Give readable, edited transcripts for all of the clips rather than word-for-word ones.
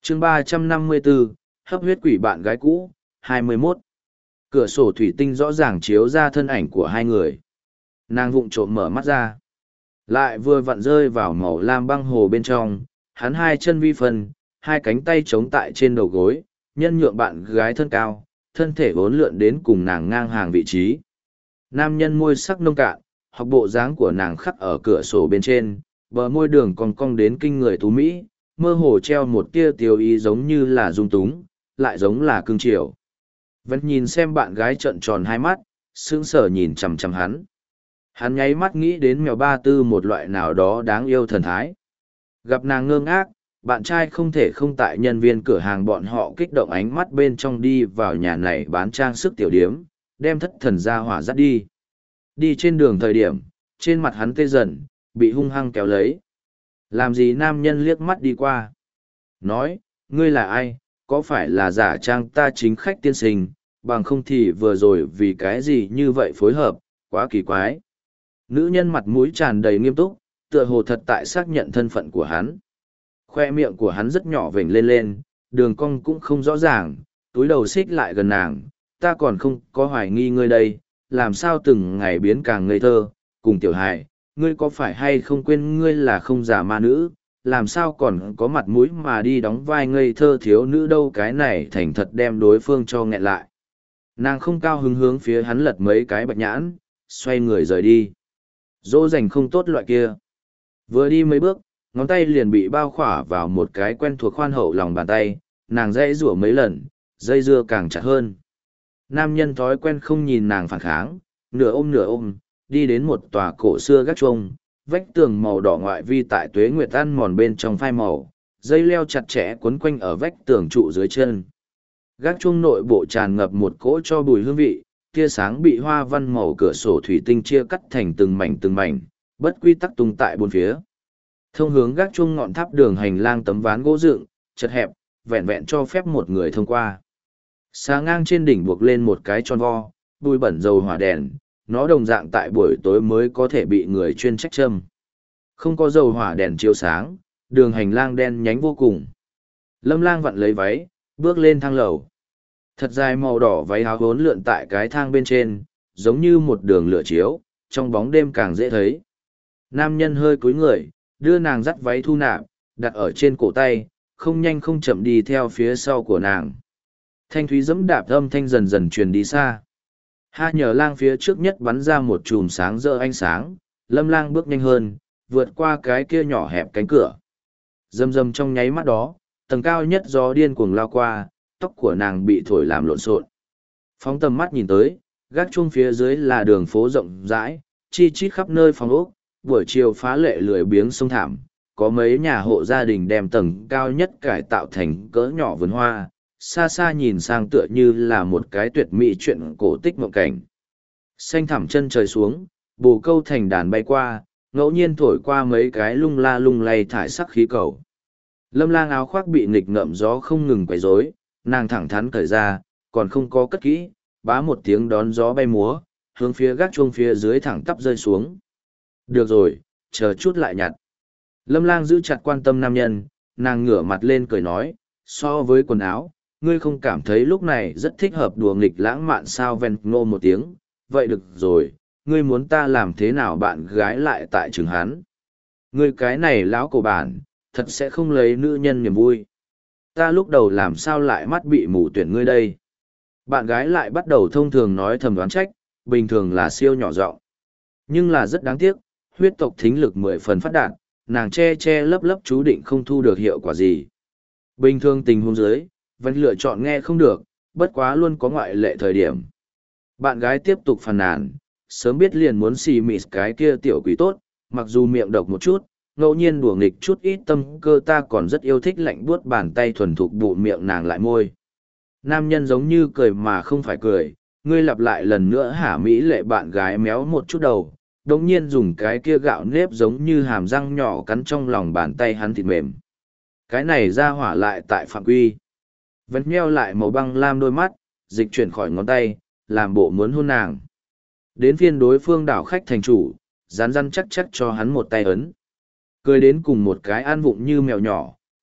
chương 354, hấp huyết quỷ bạn gái cũ, 21. Cửa sổ thủy tinh rõ ràng chiếu ra thân ảnh của hai người. Nàng vụng trộm mở mắt ra. Lại vừa vặn rơi vào màu lam băng hồ bên trong, hắn hai chân vi phân, hai cánh tay chống tại trên đầu gối, nhân nhượng bạn gái thân cao, thân thể vốn lượn đến cùng nàng ngang hàng vị trí. Nam nhân môi sắc nông cạn, hoặc bộ dáng của nàng khắc ở cửa sổ bên trên, bờ môi đường còn cong đến kinh người tú mỹ, mơ hồ treo một tia tiêu ý giống như là dung túng, lại giống là cương triều. Vẫn nhìn xem bạn gái trợn tròn hai mắt, sững sờ nhìn chằm chằm hắn. Hắn nháy mắt nghĩ đến mèo ba tư một loại nào đó đáng yêu thần thái. Gặp nàng ngơ ngác, bạn trai không thể không tại nhân viên cửa hàng bọn họ kích động ánh mắt bên trong đi vào nhà này bán trang sức tiểu điếm, đem thất thần ra hỏa dắt đi. Đi trên đường thời điểm, trên mặt hắn tê dần, bị hung hăng kéo lấy. Làm gì nam nhân liếc mắt đi qua. Nói, ngươi là ai, có phải là giả trang ta chính khách tiên sinh, bằng không thì vừa rồi vì cái gì như vậy phối hợp, quá kỳ quái. Nữ nhân mặt mũi tràn đầy nghiêm túc, tựa hồ thật tại xác nhận thân phận của hắn. Khoe miệng của hắn rất nhỏ vểnh lên lên, đường cong cũng không rõ ràng, túi đầu xích lại gần nàng, ta còn không có hoài nghi ngươi đây, làm sao từng ngày biến càng ngây thơ, cùng tiểu hài, ngươi có phải hay không quên ngươi là không giả ma nữ, làm sao còn có mặt mũi mà đi đóng vai ngây thơ thiếu nữ đâu, cái này thành thật đem đối phương cho nghẹn lại. Nàng không cao hứng hướng phía hắn lật mấy cái bạch nhãn, xoay người rời đi. Dỗ dành không tốt loại kia. Vừa đi mấy bước, ngón tay liền bị bao khỏa vào một cái quen thuộc khoan hậu lòng bàn tay, nàng dãy rủa mấy lần, dây dưa càng chặt hơn. Nam nhân thói quen không nhìn nàng phản kháng, nửa ôm, đi đến một tòa cổ xưa gác chuông, vách tường màu đỏ ngoại vi tại tuế nguyệt ăn mòn bên trong phai màu, dây leo chặt chẽ quấn quanh ở vách tường trụ dưới chân. Gác chuông nội bộ tràn ngập một cỗ cho bùi hương vị, tia sáng bị hoa văn màu cửa sổ thủy tinh chia cắt thành từng mảnh, bất quy tắc tung tại bốn phía. Thông hướng gác chuông ngọn tháp đường hành lang tấm ván gỗ dựng, chật hẹp, vẹn vẹn cho phép một người thông qua. Xà ngang trên đỉnh buộc lên một cái tròn vo, bụi bẩn dầu hỏa đèn, nó đồng dạng tại buổi tối mới có thể bị người chuyên trách châm. Không có dầu hỏa đèn chiếu sáng, đường hành lang đen nhánh vô cùng. Lâm Lang vặn lấy váy, bước lên thang lầu. Thật dài màu đỏ váy áo vốn lượn tại cái thang bên trên, giống như một đường lửa chiếu, trong bóng đêm càng dễ thấy. Nam nhân hơi cúi người, đưa nàng dắt váy thu nạp, đặt ở trên cổ tay, không nhanh không chậm đi theo phía sau của nàng. Thanh thúy dẫm đạp âm thanh dần dần truyền đi xa. Ha nhờ lang phía trước nhất bắn ra một chùm sáng rỡ ánh sáng, Lâm Lang bước nhanh hơn, vượt qua cái kia nhỏ hẹp cánh cửa. Rầm rầm trong nháy mắt đó, tầng cao nhất gió điên cuồng lao qua, tóc của nàng bị thổi làm lộn xộn. Phóng tầm mắt nhìn tới, gác chuông phía dưới là đường phố rộng rãi, chi chít khắp nơi phòng ốc, buổi chiều phá lệ lười biếng sông thảm, có mấy nhà hộ gia đình đem tầng cao nhất cải tạo thành cỡ nhỏ vườn hoa, xa xa nhìn sang tựa như là một cái tuyệt mỹ chuyện cổ tích mộng cảnh. Xanh thẳm chân trời xuống, bồ câu thành đàn bay qua, ngẫu nhiên thổi qua mấy cái lung la lung lay thải sắc khí cầu. Lâm Lang áo khoác bị nghịch ngợm gió không ngừng quấy rối, nàng thẳng thắn cởi ra, còn không có cất kỹ, bá một tiếng đón gió bay múa, hướng phía gác chuông phía dưới thẳng tắp rơi xuống. Được rồi, chờ chút lại nhặt. Lâm Lang giữ chặt quan tâm nam nhân, nàng ngửa mặt lên cười nói, so với quần áo, ngươi không cảm thấy lúc này rất thích hợp đùa nghịch lãng mạn sao? Ven ngô một tiếng, vậy được rồi, ngươi muốn ta làm thế nào? Bạn gái lại tại trường hắn. Ngươi cái này lão cổ bản, thật sẽ không lấy nữ nhân niềm vui. Ta lúc đầu làm sao lại mắt bị mù tuyển ngươi đây? Bạn gái lại bắt đầu thông thường nói thầm đoán trách, bình thường là siêu nhỏ giọng. Nhưng là rất đáng tiếc, huyết tộc thính lực 10 phần phát đạt, nàng che che lấp lấp chú định không thu được hiệu quả gì. Bình thường tình huống dưới, vẫn lựa chọn nghe không được, bất quá luôn có ngoại lệ thời điểm. Bạn gái tiếp tục phàn nàn, sớm biết liền muốn xì mịt cái kia tiểu quỷ tốt, mặc dù miệng độc một chút, ngẫu nhiên đùa nghịch chút ít tâm cơ, ta còn rất yêu thích lạnh buốt bàn tay thuần thục bụ miệng nàng lại môi. Nam nhân giống như cười mà không phải cười, ngươi lặp lại lần nữa hả mỹ lệ. Bạn gái méo một chút đầu, đống nhiên dùng cái kia gạo nếp giống như hàm răng nhỏ cắn trong lòng bàn tay hắn thịt mềm. Cái này ra hỏa lại tại phạm quy. Vẫn nheo lại màu băng lam đôi mắt, dịch chuyển khỏi ngón tay, làm bộ muốn hôn nàng. Đến phiên đối phương đảo khách thành chủ, rán răn chắc chắc cho hắn một tay ấn. Cười đến cùng một cái an vụng như mèo nhỏ,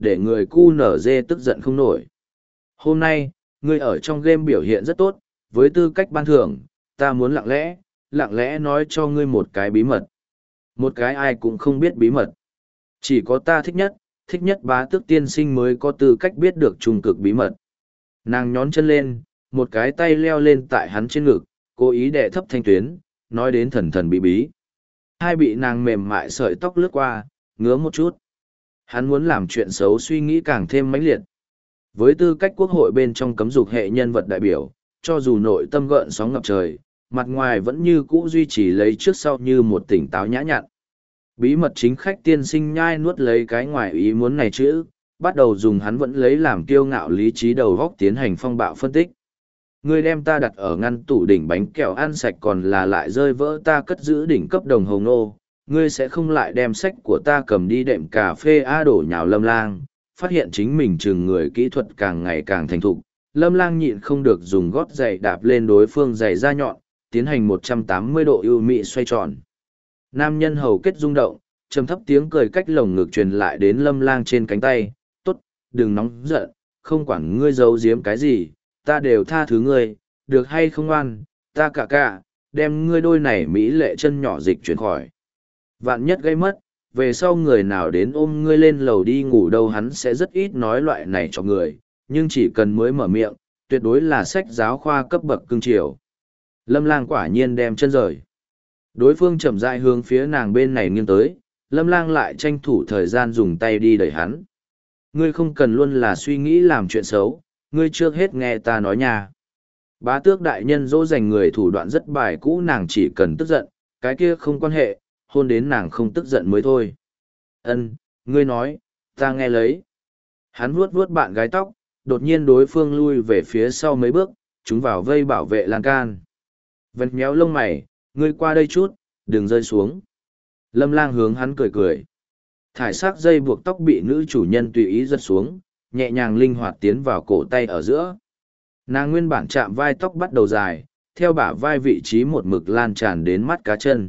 để người cu nở dê tức giận không nổi. Hôm nay, ngươi ở trong game biểu hiện rất tốt, với tư cách ban thưởng, ta muốn lặng lẽ nói cho ngươi một cái bí mật. Một cái ai cũng không biết bí mật. Chỉ có ta thích nhất bá tước tiên sinh mới có tư cách biết được trung cực bí mật. Nàng nhón chân lên, một cái tay leo lên tại hắn trên ngực, cố ý đè thấp thanh tuyến, nói đến thần thần bí bí. Hai bị nàng mềm mại sợi tóc lướt qua, ngứa một chút. Hắn muốn làm chuyện xấu suy nghĩ càng thêm mãnh liệt. Với tư cách quốc hội bên trong cấm dục hệ nhân vật đại biểu, cho dù nội tâm gợn sóng ngập trời, mặt ngoài vẫn như cũ duy trì lấy trước sau như một tỉnh táo nhã nhặn. Bí mật chính khách tiên sinh nhai nuốt lấy cái ngoài ý muốn này chữ, bắt đầu dùng hắn vẫn lấy làm kiêu ngạo lý trí đầu góc tiến hành phong bạo phân tích. Ngươi đem ta đặt ở ngăn tủ đỉnh bánh kẹo ăn sạch còn là lại rơi vỡ ta cất giữ đỉnh cấp đồng hồng nô, ngươi sẽ không lại đem sách của ta cầm đi đệm cà phê đổ nhào Lâm Lang, phát hiện chính mình chừng người kỹ thuật càng ngày càng thành thục. Lâm Lang nhịn không được dùng gót giày đạp lên đối phương giày da nhọn, tiến hành 180 độ ưu mị xoay tròn. Nam nhân hầu kết rung động, trầm thấp tiếng cười cách lồng ngực truyền lại đến Lâm Lang trên cánh tay. Tốt, đừng nóng giận, không quản ngươi giấu giếm cái gì, ta đều tha thứ ngươi, được hay không ngoan, ta cả, đem ngươi đôi này mỹ lệ chân nhỏ dịch chuyển khỏi. Vạn nhất gây mất, về sau người nào đến ôm ngươi lên lầu đi ngủ đâu hắn sẽ rất ít nói loại này cho người, nhưng chỉ cần mới mở miệng, tuyệt đối là sách giáo khoa cấp bậc cưng chiều. Lâm Lang quả nhiên đem chân rời. Đối phương chậm rãi hướng phía nàng bên này nghiêng tới, Lâm Lang lại tranh thủ thời gian dùng tay đi đẩy hắn. Ngươi không cần luôn là suy nghĩ làm chuyện xấu, ngươi trước hết nghe ta nói nha. Bá tước đại nhân dỗ dành người thủ đoạn rất bài cũ, nàng chỉ cần tức giận, cái kia không quan hệ, hôn đến nàng không tức giận mới thôi. Ân, ngươi nói, ta nghe lấy. Hắn vuốt vuốt bạn gái tóc, đột nhiên đối phương lui về phía sau mấy bước, chúng vào vây bảo vệ lan can. Vén méo lông mày, ngươi qua đây chút, đừng rơi xuống. Lâm Lang hướng hắn cười cười. Thải sắc dây buộc tóc bị nữ chủ nhân tùy ý giật xuống, nhẹ nhàng linh hoạt tiến vào cổ tay ở giữa. Nàng nguyên bản chạm vai tóc bắt đầu dài, theo bả vai vị trí một mực lan tràn đến mắt cá chân.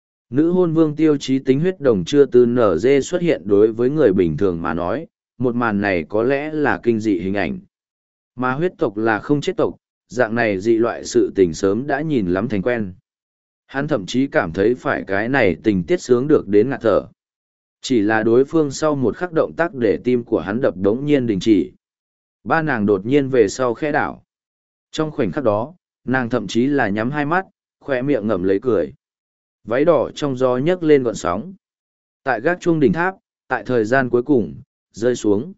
Nữ hôn vương tiêu chí tính huyết đồng chưa từ nở dê xuất hiện đối với người bình thường mà nói, một màn này có lẽ là kinh dị hình ảnh. Mà huyết tộc là không chết tộc, dạng này dị loại sự tình sớm đã nhìn lắm thành quen. Hắn thậm chí cảm thấy phải cái này tình tiết sướng được đến ngạt thở. Chỉ là đối phương sau một khắc động tác để tim của hắn đập đống nhiên đình chỉ. Ba nàng đột nhiên về sau khẽ đảo. Trong khoảnh khắc đó, nàng thậm chí là nhắm hai mắt, khoe miệng ngậm lấy cười. Váy đỏ trong gió nhấc lên gọn sóng. Tại gác chuông đỉnh tháp, tại thời gian cuối cùng, rơi xuống.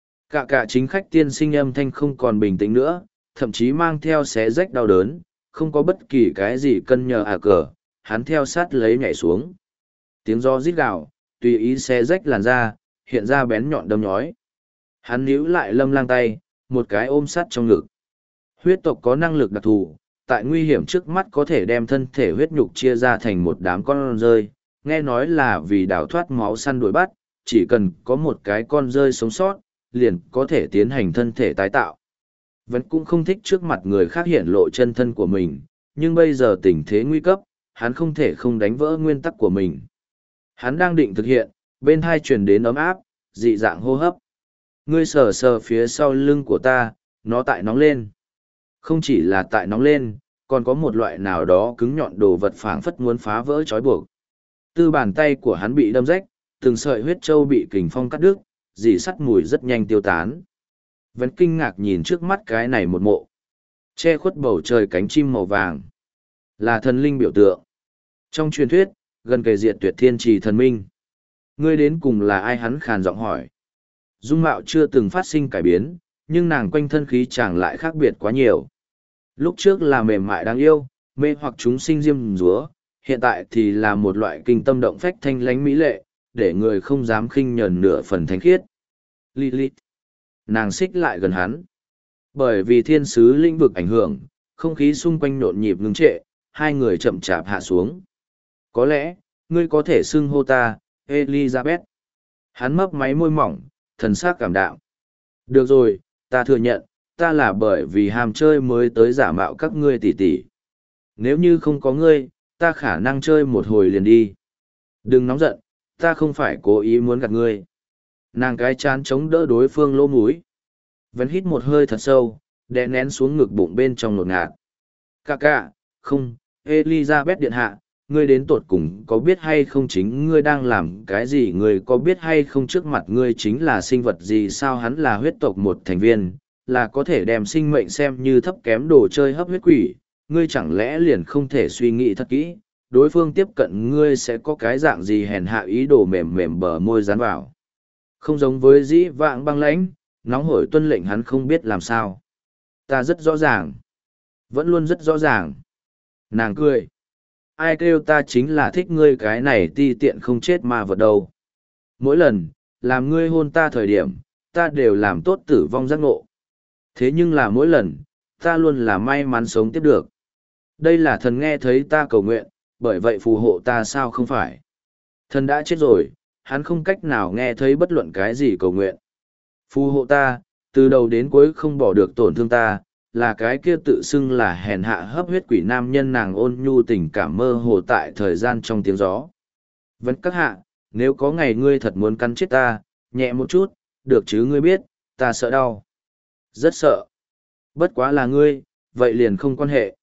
Cả chính khách tiên sinh âm thanh không còn bình tĩnh nữa, thậm chí mang theo xé rách đau đớn, không có bất kỳ cái gì cân nhờ cờ, hắn theo sát lấy nhảy xuống. Tiếng gió rít gào, tùy ý xé rách làn da, hiện ra bén nhọn đâm nhói. Hắn níu lại Lâm Lang tay, một cái ôm sát trong ngực. Huyết tộc có năng lực đặc thù, tại nguy hiểm trước mắt có thể đem thân thể huyết nhục chia ra thành một đám con rơi, nghe nói là vì đào thoát máu săn đuổi bắt, chỉ cần có một cái con rơi sống sót, liền có thể tiến hành thân thể tái tạo. Vẫn cũng không thích trước mặt người khác hiện lộ chân thân của mình, nhưng bây giờ tình thế nguy cấp, hắn không thể không đánh vỡ nguyên tắc của mình. Hắn đang định thực hiện, bên thai truyền đến ấm áp, dị dạng hô hấp. Ngươi sờ sờ phía sau lưng của ta, nó tại nóng lên. Không chỉ là tại nóng lên, còn có một loại nào đó cứng nhọn đồ vật phảng phất muốn phá vỡ trói buộc. Tư bàn tay của hắn bị đâm rách, từng sợi huyết trâu bị kình phong cắt đứt, dì sắt mùi rất nhanh tiêu tán. Vẫn kinh ngạc nhìn trước mắt cái này một mộ. Che khuất bầu trời cánh chim màu vàng. Là thần linh biểu tượng. Trong truyền thuyết, gần kề diệt tuyệt thiên trì thần minh. Ngươi đến cùng là ai hắn khàn giọng hỏi. Dung mạo chưa từng phát sinh cải biến, nhưng nàng quanh thân khí chàng lại khác biệt quá nhiều. Lúc trước là mềm mại đáng yêu, mê hoặc chúng sinh diêm dúa, hiện tại thì là một loại kinh tâm động phách thanh lánh mỹ lệ, để người không dám khinh nhờn nửa phần thánh khiết. Lilith. Nàng xích lại gần hắn. Bởi vì thiên sứ lĩnh vực ảnh hưởng, không khí xung quanh nhộn nhịp ngưng trệ, hai người chậm chạp hạ xuống. Có lẽ, ngươi có thể xưng hô ta, Elizabeth. Hắn mấp máy môi mỏng, thần sắc cảm đạm. Được rồi, ta thừa nhận, ta là bởi vì ham chơi mới tới giả mạo các ngươi tỷ tỷ. Nếu như không có ngươi, ta khả năng chơi một hồi liền đi. Đừng nóng giận, ta không phải cố ý muốn gạt ngươi. Nàng cái chán chống đỡ đối phương lỗ múi. Vẫn hít một hơi thật sâu, đè nén xuống ngực bụng bên trong nột ngạt. Ca, không, Elizabeth điện hạ, ngươi đến tột cùng có biết hay không chính ngươi đang làm cái gì, ngươi có biết hay không trước mặt ngươi chính là sinh vật gì, sao hắn là huyết tộc một thành viên, là có thể đem sinh mệnh xem như thấp kém đồ chơi hấp huyết quỷ, ngươi chẳng lẽ liền không thể suy nghĩ thật kỹ, đối phương tiếp cận ngươi sẽ có cái dạng gì hèn hạ ý đồ mềm mềm bờ môi dán vào. Không giống với dĩ vãng băng lãnh, nóng hổi tuân lệnh hắn không biết làm sao. Ta rất rõ ràng. Vẫn luôn rất rõ ràng. Nàng cười. Ai kêu ta chính là thích ngươi cái này ti tiện không chết mà vật đâu. Mỗi lần, làm ngươi hôn ta thời điểm, ta đều làm tốt tử vong giác ngộ. Thế nhưng là mỗi lần, ta luôn là may mắn sống tiếp được. Đây là thần nghe thấy ta cầu nguyện, bởi vậy phù hộ ta sao không phải. Thần đã chết rồi, hắn không cách nào nghe thấy bất luận cái gì cầu nguyện. Phù hộ ta, từ đầu đến cuối không bỏ được tổn thương ta, là cái kia tự xưng là hèn hạ hấp huyết quỷ nam nhân, nàng ôn nhu tình cảm mơ hồ tại thời gian trong tiếng gió. Vẫn các hạ, nếu có ngày ngươi thật muốn cắn chết ta, nhẹ một chút, được chứ, ngươi biết, ta sợ đau. Rất sợ. Bất quá là ngươi, vậy liền không quan hệ.